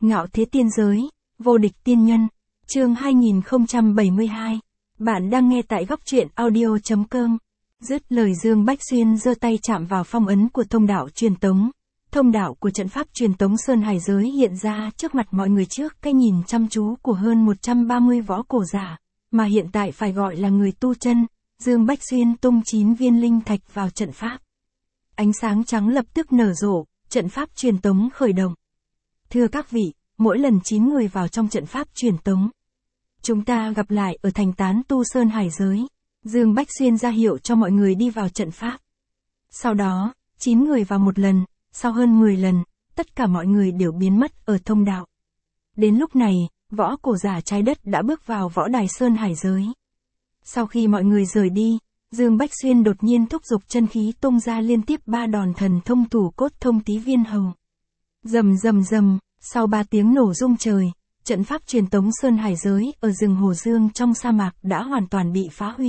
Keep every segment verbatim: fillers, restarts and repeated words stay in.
Ngạo thế tiên giới, vô địch tiên nhân, chương hai nghìn không trăm bảy mươi hai. Bạn đang nghe tại góc truyện audio chấm com. Dứt lời Dương Bách Xuyên giơ tay chạm vào phong ấn của thông đạo truyền tống. Thông đạo của trận pháp truyền tống Sơn Hải giới hiện ra trước mặt mọi người trước cái nhìn chăm chú của hơn một trăm ba mươi võ cổ giả, mà hiện tại phải gọi là người tu chân. Dương Bách Xuyên tung chín viên linh thạch vào trận pháp. Ánh sáng trắng lập tức nở rộ, trận pháp truyền tống khởi động. Thưa các vị, mỗi lần chín người vào trong trận pháp truyền tống, chúng ta gặp lại ở thành tán tu Sơn Hải giới. Dương Bách Xuyên ra hiệu cho mọi người đi vào trận pháp. Sau đó, chín người vào một lần, sau hơn mười lần, tất cả mọi người đều biến mất ở thông đạo. Đến lúc này, võ cổ giả trái đất đã bước vào võ đài Sơn Hải giới. Sau khi mọi người rời đi, Dương Bách Xuyên đột nhiên thúc giục chân khí tung ra liên tiếp ba đòn thần thông thủ cốt thông tí viên hầu. Rầm rầm rầm, sau ba tiếng nổ rung trời, trận pháp truyền tống Sơn Hải giới ở rừng Hồ Dương trong sa mạc đã hoàn toàn bị phá hủy.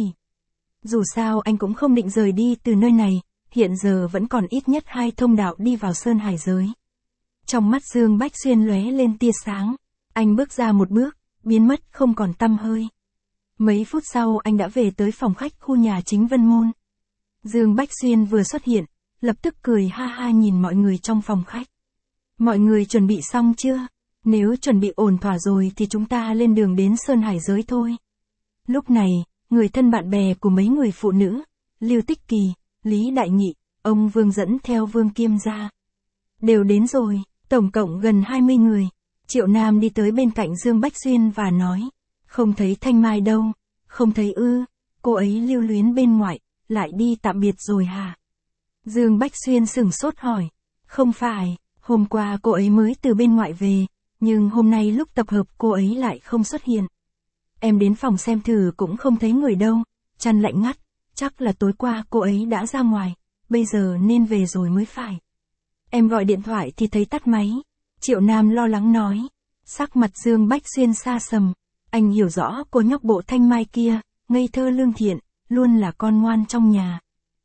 Dù sao anh cũng không định rời đi từ nơi này, hiện giờ vẫn còn ít nhất hai thông đạo đi vào Sơn Hải giới. Trong mắt Dương Bách Xuyên lóe lên tia sáng, anh bước ra một bước, biến mất không còn tăm hơi. Mấy phút sau anh đã về tới phòng khách khu nhà chính Vân Môn. Dương Bách Xuyên vừa xuất hiện, lập tức cười ha ha nhìn mọi người trong phòng khách. Mọi người chuẩn bị xong chưa? Nếu chuẩn bị ổn thỏa rồi thì chúng ta lên đường đến Sơn Hải giới thôi. Lúc này, người thân bạn bè của mấy người phụ nữ, Lưu Tích Kỳ, Lý Đại Nghị, ông Vương dẫn theo Vương Kiêm ra. Đều đến rồi, tổng cộng gần hai mươi người. Triệu Nam đi tới bên cạnh Dương Bách Xuyên và nói, không thấy Thanh Mai đâu, không thấy ư, cô ấy lưu luyến bên ngoại, lại đi tạm biệt rồi hả? Dương Bách Xuyên sửng sốt hỏi, không phải, hôm qua cô ấy mới từ bên ngoại về, nhưng hôm nay lúc tập hợp cô ấy lại không xuất hiện. Em đến phòng xem thử cũng không thấy người đâu, chăn lạnh ngắt, chắc là tối qua cô ấy đã ra ngoài, bây giờ nên về rồi mới phải. Em gọi điện thoại thì thấy tắt máy. Triệu Nam lo lắng nói, sắc mặt Dương Bách Xuyên xa sầm, anh hiểu rõ cô nhóc Bộ Thanh Mai kia, ngây thơ lương thiện, luôn là con ngoan trong nhà.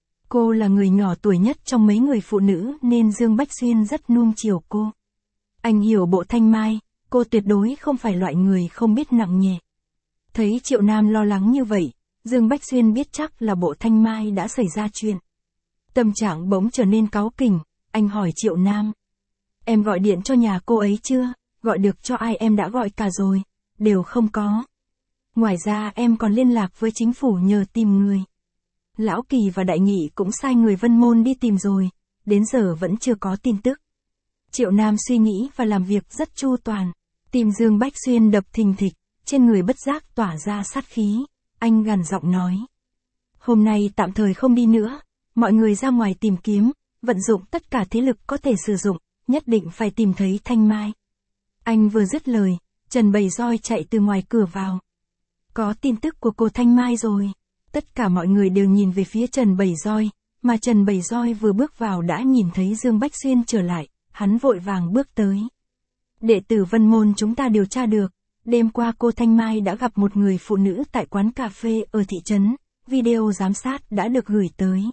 Cô là người nhỏ tuổi nhất trong mấy người phụ nữ nên Dương Bách Xuyên rất nuông chiều cô. Anh hiểu Bộ Thanh Mai, cô tuyệt đối không phải loại người không biết nặng nhẹ. Thấy Triệu Nam lo lắng như vậy, Dương Bách Xuyên biết chắc là Bộ Thanh Mai đã xảy ra chuyện. Tâm trạng bỗng trở nên cáu kỉnh, anh hỏi Triệu Nam. Em gọi điện cho nhà cô ấy chưa? Gọi được cho ai em đã gọi cả rồi, đều không có. Ngoài ra em còn liên lạc với chính phủ nhờ tìm người. Lão Kỳ và Đại Nghị cũng sai người Vân Môn đi tìm rồi, đến giờ vẫn chưa có tin tức. Triệu Nam suy nghĩ và làm việc rất chu toàn. Tim Dương Bách Xuyên đập thình thịch, trên người bất giác tỏa ra sát khí. Anh gằn giọng nói, hôm nay tạm thời không đi nữa, mọi người ra ngoài tìm kiếm, vận dụng tất cả thế lực có thể sử dụng, nhất định phải tìm thấy Thanh Mai. Anh vừa dứt lời, Trần Bầy Roi chạy từ ngoài cửa vào. Có tin tức của cô Thanh Mai rồi. Tất cả mọi người đều nhìn về phía Trần Bầy Roi, mà Trần Bầy Roi vừa bước vào đã nhìn thấy Dương Bách Xuyên trở lại, hắn vội vàng bước tới. Đệ tử Vân Môn chúng ta điều tra được, đêm qua cô Thanh Mai đã gặp một người phụ nữ tại quán cà phê ở thị trấn, video giám sát đã được gửi tới.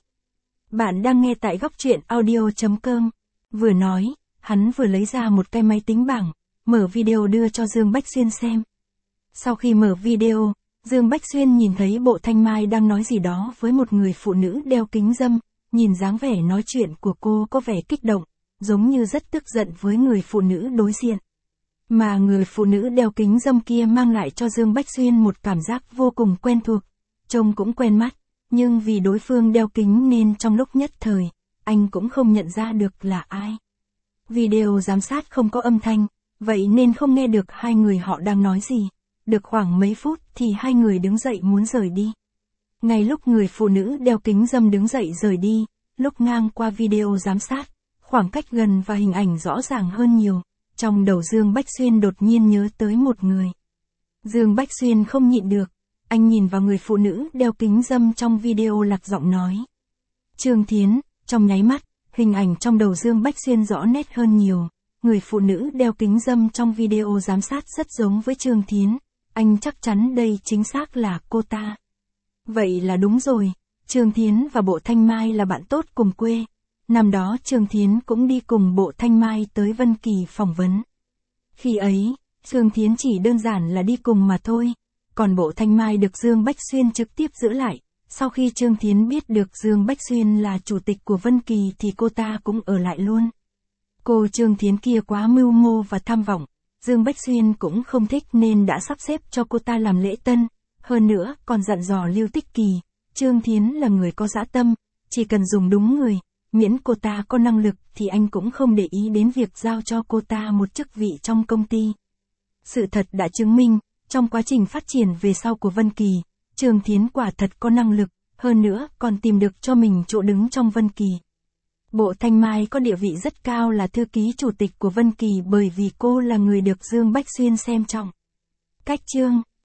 Bạn đang nghe tại góc truyện audio chấm com. Vừa nói, hắn vừa lấy ra một cái máy tính bảng, mở video đưa cho Dương Bách Xuyên xem. Sau khi mở video, Dương Bách Xuyên nhìn thấy Bộ Thanh Mai đang nói gì đó với một người phụ nữ đeo kính râm, nhìn dáng vẻ nói chuyện của cô có vẻ kích động, giống như rất tức giận với người phụ nữ đối diện. Mà người phụ nữ đeo kính râm kia mang lại cho Dương Bách Xuyên một cảm giác vô cùng quen thuộc, trông cũng quen mắt, nhưng vì đối phương đeo kính nên trong lúc nhất thời, anh cũng không nhận ra được là ai. Video giám sát không có âm thanh, vậy nên không nghe được hai người họ đang nói gì. Được khoảng mấy phút thì hai người đứng dậy muốn rời đi. Ngay lúc người phụ nữ đeo kính râm đứng dậy rời đi, lúc ngang qua video giám sát, khoảng cách gần và hình ảnh rõ ràng hơn nhiều, trong đầu Dương Bách Xuyên đột nhiên nhớ tới một người. Dương Bách Xuyên không nhịn được, anh nhìn vào người phụ nữ đeo kính râm trong video lạc giọng nói. Trương Thiến, trong nháy mắt, hình ảnh trong đầu Dương Bách Xuyên rõ nét hơn nhiều, người phụ nữ đeo kính râm trong video giám sát rất giống với Trương Thiến. Anh chắc chắn đây chính xác là cô ta. Vậy là đúng rồi, Trương Thiến và Bộ Thanh Mai là bạn tốt cùng quê. Năm đó Trương Thiến cũng đi cùng Bộ Thanh Mai tới Vân Kỳ phỏng vấn. Khi ấy, Dương Thiến chỉ đơn giản là đi cùng mà thôi, còn bộ Thanh Mai được Dương Bách Xuyên trực tiếp giữ lại. Sau khi Trương Thiến biết được Dương Bách Xuyên là chủ tịch của Vân Kỳ thì cô ta cũng ở lại luôn. Cô Trương Thiến kia quá mưu mô và tham vọng, Dương Bách Xuyên cũng không thích nên đã sắp xếp cho cô ta làm lễ tân, hơn nữa còn dặn dò Lưu Tích Kỳ, Trương Thiến là người có dã tâm, chỉ cần dùng đúng người, miễn cô ta có năng lực thì anh cũng không để ý đến việc giao cho cô ta một chức vị trong công ty. Sự thật đã chứng minh, trong quá trình phát triển về sau của Vân Kỳ, Trương Thiến quả thật có năng lực, hơn nữa còn tìm được cho mình chỗ đứng trong Vân Kỳ. Bộ Thanh Mai có địa vị rất cao là thư ký chủ tịch của Vân Kỳ bởi vì cô là người được Dương Bách Xuyên xem trọng. Cách chương